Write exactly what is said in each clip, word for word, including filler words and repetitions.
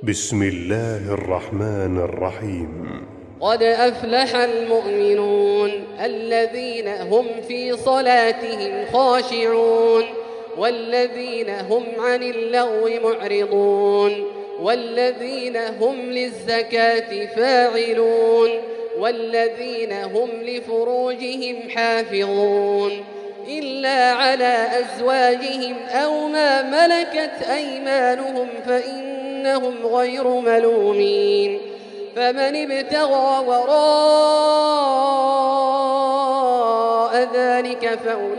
بسم الله الرحمن الرحيم. قد أفلح المؤمنون الذين هم في صلاتهم خاشعون والذين هم عن اللغو معرضون والذين هم للزكاة فاعلون والذين هم لفروجهم حافظون إلا على أزواجهم أو ما ملكت أيمانهم فإنهم غير ملومين. فمن ابتغى وراء ذلك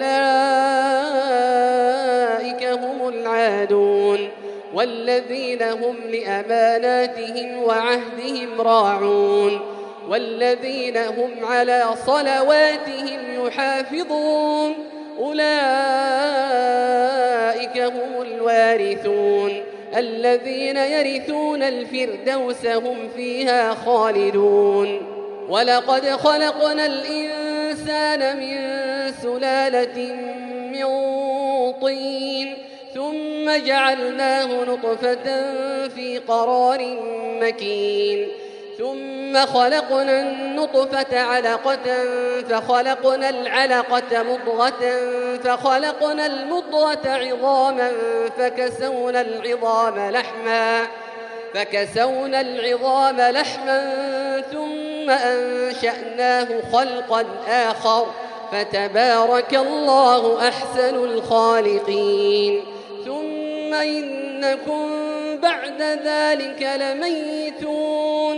فأولئك هم العادون والذين هم لأماناتهم وعهدهم راعون والذين هم على صلواتهم يحافظون أولئك هم الوارثون الذين يرثون الفردوس هم فيها خالدون. ولقد خلقنا الإنسان من سلالة من طين ثم جعلناه نطفة في قرار مكين ثم خلقنا النطفة علقة فخلقنا العلقة مضغة فخلقنا المضغة عظاما فكسونا العظام لحما فكسونا العظام لحما ثم أنشأناه خلقا آخر فتبارك الله أحسن الخالقين. ثم إنكم بعد ذلك لميتون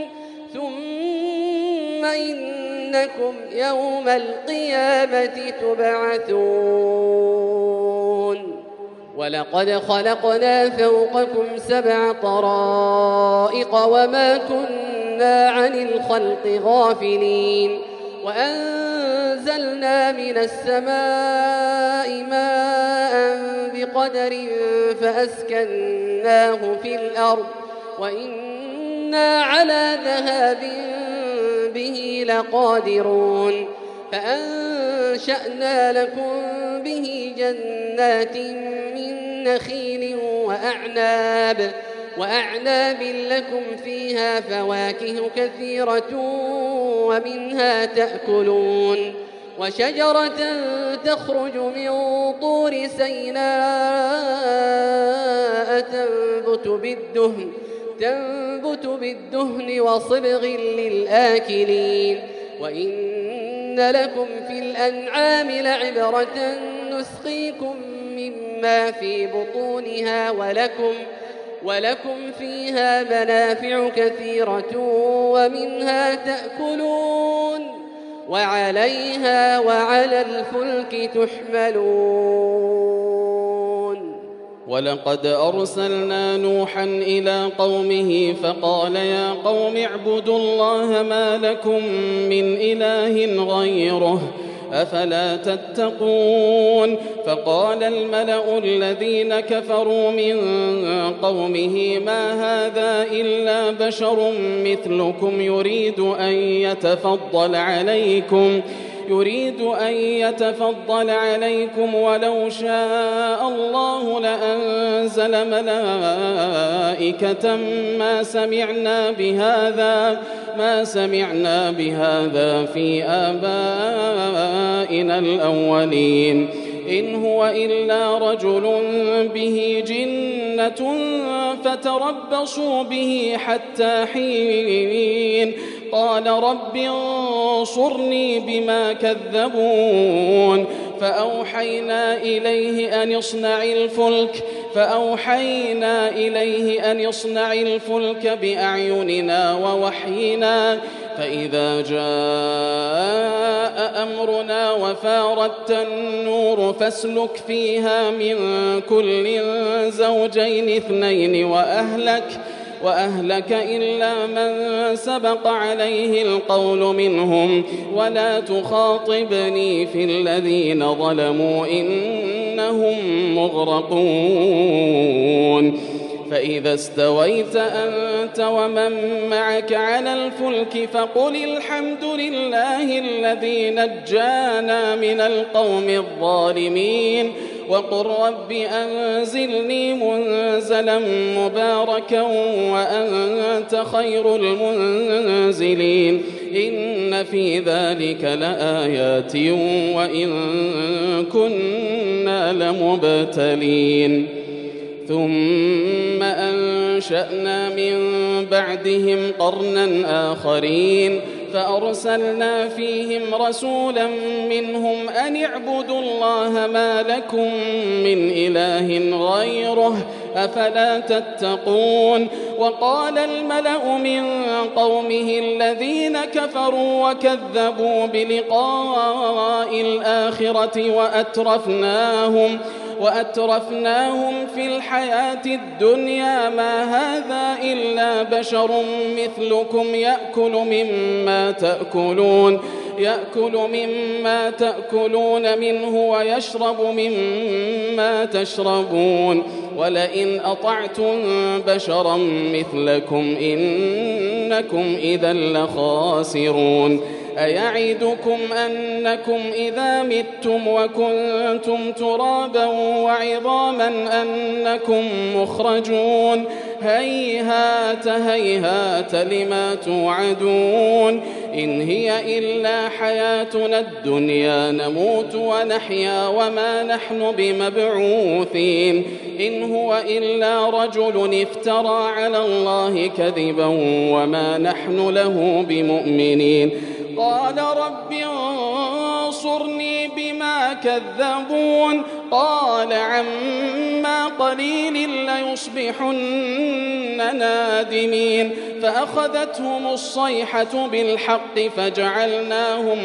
ثم إنكم يوم القيامة تبعثون. ولقد خلقنا فوقكم سبع طرائق وما كنا عن الخلق غافلين وأنزلنا من السماء ماء بقدر فأسكناه في الأرض وإنا على ذهاب به لقادرون. فأنشأنا لكم به جنات من نخيل وأعناب وأعناب لكم فيها فواكه كثيرة ومنها تأكلون وشجرة تخرج من طور سيناء تنبت بالدهن تنبت بالدهن وصبغ للآكلين. وإن لكم في الأنعام لعبرة نسقيكم مما في بطونها ولكم ولكم فيها منافع كثيرة ومنها تأكلون وعليها وعلى الفلك تحملون. ولقد أرسلنا نوحا إلى قومه فقال يا قوم اعبدوا الله ما لكم من إله غيره أفلا تتقون. فقال الملأ الذين كفروا من قومه ما هذا إلا بشر مثلكم يريد أن يتفضل عليكم يريد أن يتفضل عليكم ولو شاء الله لأنزل ملائكة ما سمعنا بهذا ما سمعنا بهذا في آبائنا الأولين إن هو إلا رجل به جنة فتربصوا به حتى حين. قال رب انصرني بما كذبون. فأوحينا إليه أن اصنع الفلك فأوحينا إليه أن اصنع الفلك بأعيننا ووحينا فإذا جاء أمرنا وفارت النور فاسلك فيها من كل زوجين اثنين وأهلك وأهلك إلا من سبق عليه القول منهم ولا تخاطبني في الذين ظلموا إنهم مغرقون. فإذا استويت أنت ومن معك على الفلك فقل الحمد لله الذي نجانا من القوم الظالمين وقل رب أنزلني منزلا مباركا وأنت خير المنزلين إن في ذلك لآيات وإن كنا لمبتلين ثم أنشأنا من بعدهم قرنا آخرين فأرسلنا فيهم رسولا منهم أن اعبدوا الله ما لكم من إله غيره أفلا تتقون وقال الملأ من قومه الذين كفروا وكذبوا بلقاء الآخرة وأترفناهم وأترفناهم في الحياة الدنيا ما هذا إلا بشر مثلكم يأكل مما تأكلون يأكل مما تأكلون منه ويشرب مما تشربون ولئن أطعتم بشرا مثلكم إنكم إذا لخاسرون أيعدكم أنكم إذا متم وكنتم ترابا وعظاما أنكم مخرجون هيهات هيهات لما توعدون إن هي إلا حياتنا الدنيا نموت ونحيا وما نحن بمبعوثين إن هو إلا رجل افترى على الله كذبا وما نحن له بمؤمنين قال رب انصرني بما كذبون قال عما قليل ليصبحن نادمين فأخذتهم الصيحة بالحق فجعلناهم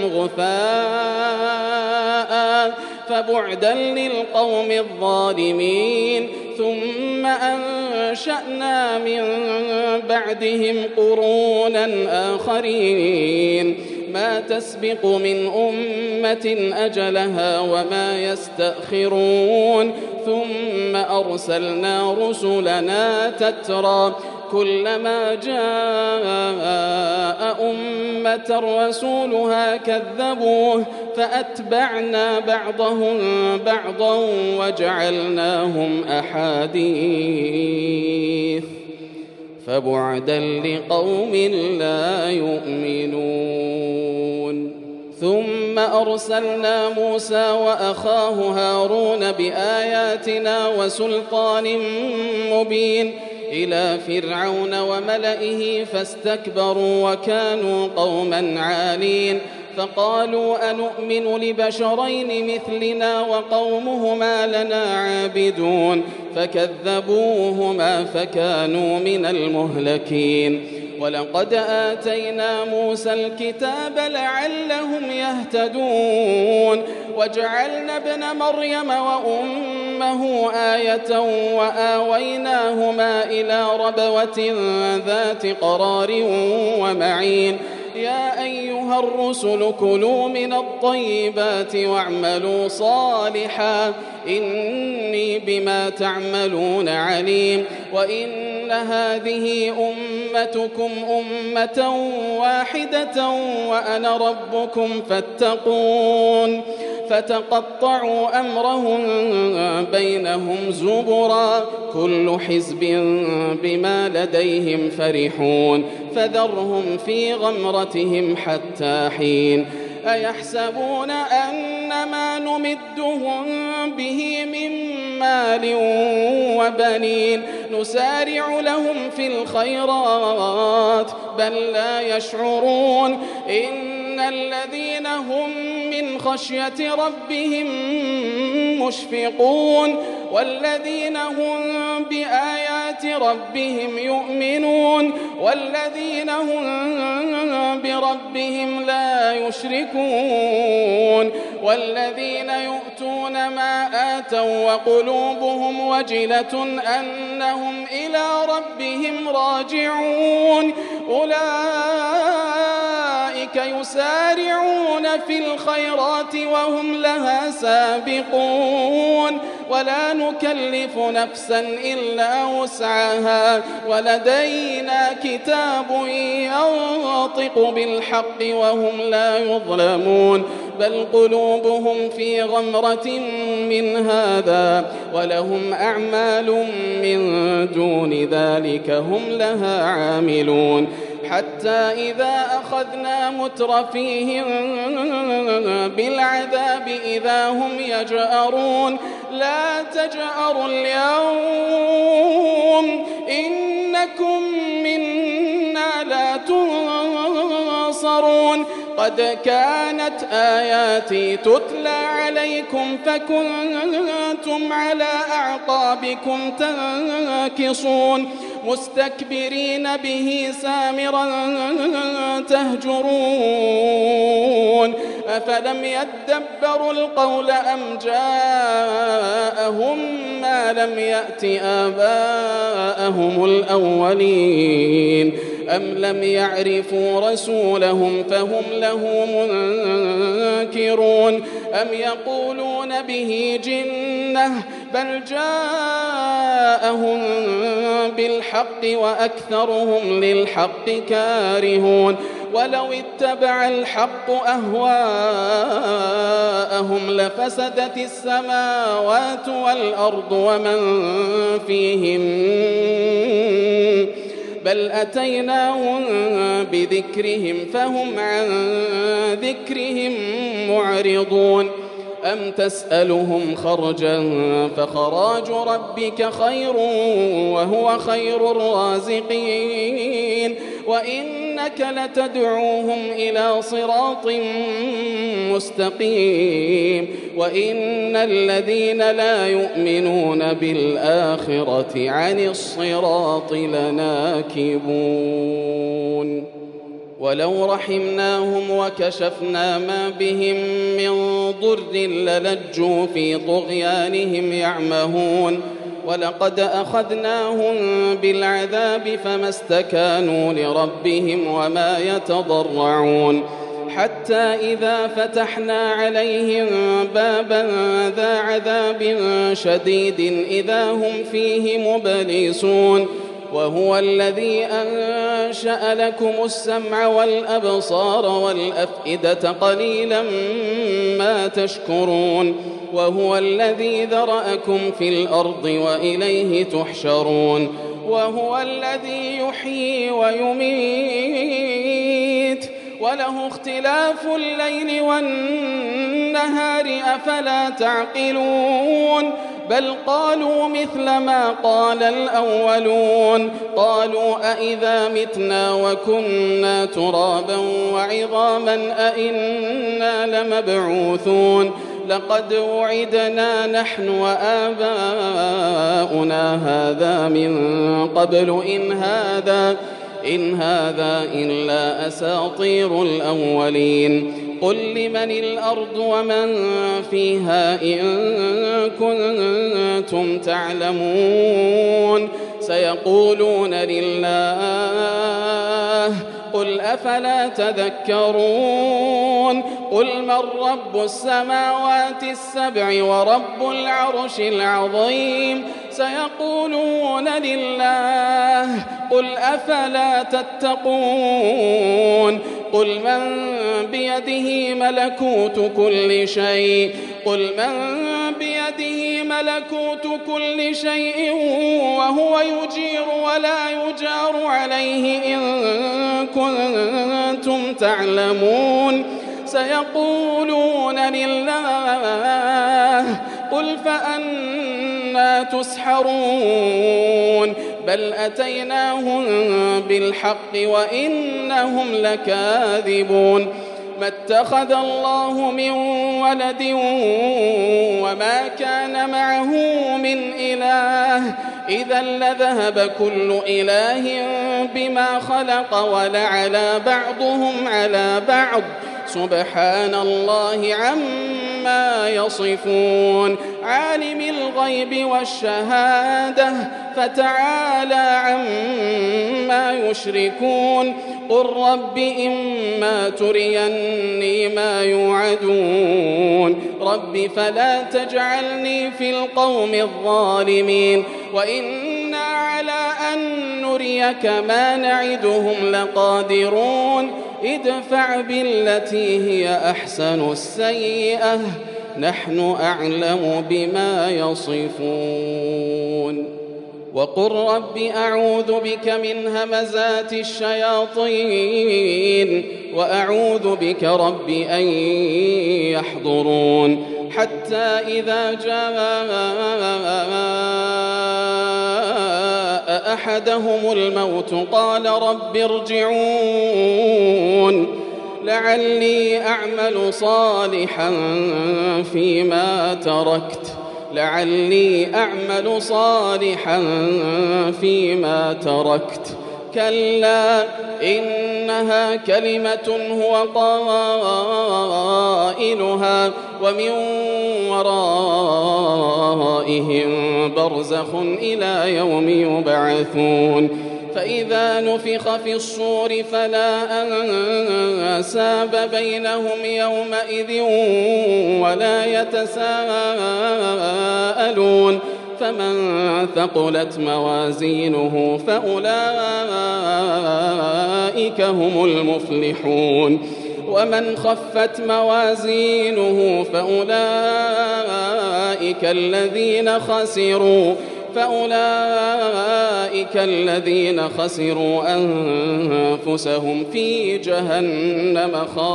غثاء فبعدا للقوم الظالمين ثم أنشأنا من بعدهم قرونا آخرين ما تسبق من أمة أجلها وما يستأخرون ثم أرسلنا رسلنا تترى كلما جاء أمة رسولها كذبوه فأتبعنا بعضهم بعضا وجعلناهم أحاديث فبعدا لقوم لا يؤمنون ثم أرسلنا موسى وأخاه هارون بآياتنا وسلطان مبين إلى فرعون وملئه فاستكبروا وكانوا قوما عالين فقالوا أنؤمن لبشرين مثلنا وقومهما لنا عابدون فكذبوهما فكانوا من المهلكين ولقد آتينا موسى الكتاب لعلهم يهتدون وجعلنا ابن مريم وأمه آية وآويناهما إلى ربوة ذات قرار ومعين يا أيها الرسل كلوا من الطيبات واعملوا صالحا إني بما تعملون عليم وإن هذه أمتكم أمة واحدة وأنا ربكم فاتقون فتقطعوا أمرهم بينهم زبرا كل حزب بما لديهم فرحون فذرهم في غمرتهم حتى حين أيحسبون أن ما نمدهم به من مال وبنين نسارع لهم في الخيرات بل لا يشعرون إن الذين هم من خشية ربهم مشفقون والذين هم بآيات ربهم يؤمنون والذين هم بربهم لا يشركون والذين يؤتون ما آتوا وقلوبهم وجلة أنهم إلى ربهم راجعون أولئك يسارعون في الخيرات وهم لها سابقون ولا نكلف نفسا إلا وسعها ولدينا كتاب ينطق بالحق وهم لا يظلمون بل قلوبهم في غمرة من هذا ولهم أعمال من دون ذلك هم لها عاملون حتى إذا أخذنا مترفيهم بالعذاب إذا هم يجأرون لا تجأروا اليوم إنكم منا لا تنصرون قد كانت آياتي تتلى عليكم فكنتم على أعقابكم تنكصون مستكبرين به سامرا تهجرون أفلم يدبروا القول أم جاءهم ما لم يأت آباءهم الأولين أم لم يعرفوا رسولهم فهم له منكرون أم يقولون به جنة بل جاءهم بالحق وأكثرهم للحق كارهون ولو اتبع الحق أهواءهم لفسدت السماوات والأرض ومن فيهم بل أتيناهم بذكرهم فهم عن ذكرهم معرضون أم تسألهم خرجا فخراج ربك خير وهو خير الرازقين وإنك لتدعوهم إلى صراط مستقيم وإن الذين لا يؤمنون بالآخرة عن الصراط لناكبون ولو رحمناهم وكشفنا ما بهم من ضر للجوا في طغيانهم يعمهون ولقد أخذناهم بالعذاب فما استكانوا لربهم وما يتضرعون حتى إذا فتحنا عليهم بابا ذا عذاب شديد إذا هم فيه مبلسون وهو الذي أنشأ لكم السمع والأبصار والأفئدة قليلا ما تشكرون وهو الذي ذرأكم في الأرض وإليه تحشرون وهو الذي يحيي ويميت وله اختلاف الليل والنهار أفلا تعقلون بل قالوا مثل ما قال الأولون قالوا أئذا متنا وكنا ترابا وعظاما أئنا لمبعوثون لقد وعدنا نحن وآباؤنا هذا من قبل إن هذا إن هذا إلا أساطير الأولين قل لمن الأرض ومن فيها إن كنتم تعلمون سيقولون لله قل أفلا تذكرون قل من رب السماوات السبع ورب العرش العظيم سيقولون لله قل أفلا تتقون قل من بيده ملكوت كل شيء قل من بيده ملكوت كل شيء وهو يجير ولا يجار عليه إن كنتم تعلمون سيقولون لله قل فأنا تسحرون بل أتيناهم بالحق وإنهم لكاذبون ما اتخذ الله من ولد وما كان معه من إله إذا لذهب كل إله بما خلق ولعلى بعضهم على بعض سبحان الله عما يصفون عالم الغيب والشهادة فتعالى عما يشركون قل رب إما تريني ما يوعدون رب فلا تجعلني في القوم الظالمين وإنا على أن نريك ما نعدهم لقادرون ادفع بالتي هي أحسن السيئة نحن أعلم بما يصفون. وقل رب أعوذ بك من همزات الشياطين وأعوذ بك رب أن يحضرون. حتى إذا جاء أحدهم الموت قال رب ارجعون لعلي أعمل صالحا فيما تركت لعلي أعمل صالحا فيما تركت كلا إنها كلمة هو قائلها ومن ورائهم برزخ إلى يوم يبعثون. فإذا نفخ في الصور فلا أنساب بينهم يومئذ ولا يتساءلون. فمن ثقلت موازينه فأولئك هم المفلحون ومن خفت موازينه فأولئك الذين خسروا فأولئك الذين خسروا أنفسهم في جهنم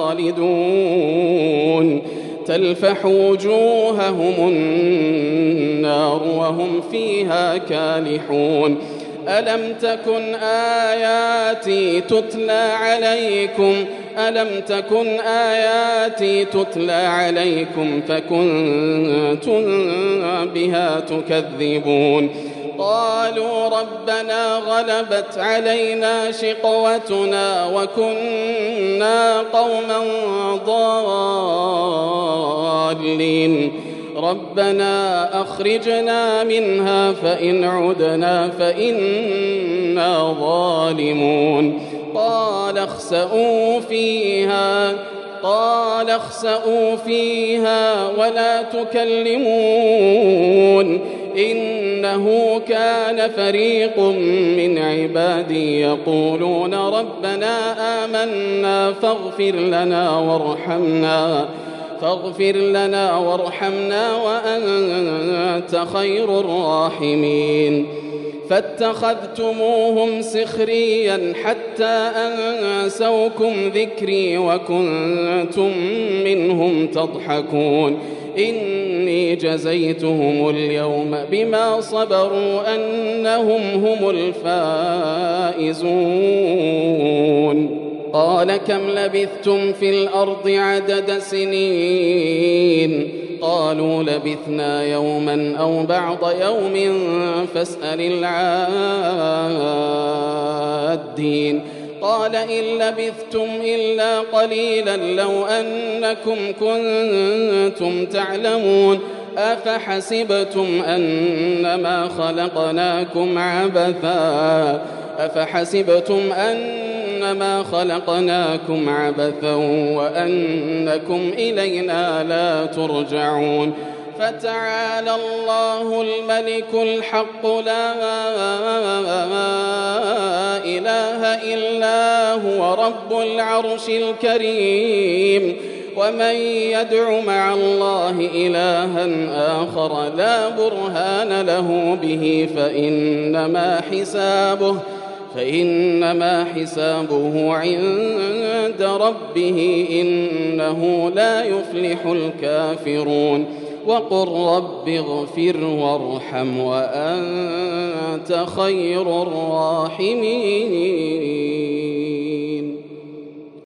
خالدون تلفح وجوههم النار وهم فيها كالحون. ألم تكن آياتي تتلى عليكم ألم تكن آياتي تتلى عليكم فكنتم بها تكذبون. قالوا ربنا غلبت علينا شقوتنا وكنا قوما ضالين ربنا أخرجنا منها فإن عدنا فإنا ظالمون. قال اخسئوا فيها قال اخسئوا فيها ولا تكلمون إنه كان فريق من عبادي يقولون ربنا آمنا فاغفر لنا وارحمنا فاغفر لنا وارحمنا وأنت خير الراحمين. فاتخذتموهم سخريا حتى أنسوكم ذكري وكنتم منهم تضحكون. إني جزيتهم اليوم بما صبروا أنهم هم الفائزون. قال كم لبثتم في الأرض عدد سنين قالوا لبثنا يوما أو بعض يوم فاسأل العادين. قال إن لبثتم إلا قليلا لو أنكم كنتم تعلمون أفحسبتم أنما خلقناكم عبثا أفحسبتم أنما خلقناكم عبثا وأنكم إلينا لا ترجعون. فتعالى الله الملك الحق لا إله إلا هو رب العرش الكريم. ومن يدع مع الله إلها آخر لا برهان له به فإنما حسابه فإنما حسابه عند ربه إنه لا يفلح الكافرون. وقل رب اغفر وارحم وأنت خير الراحمين.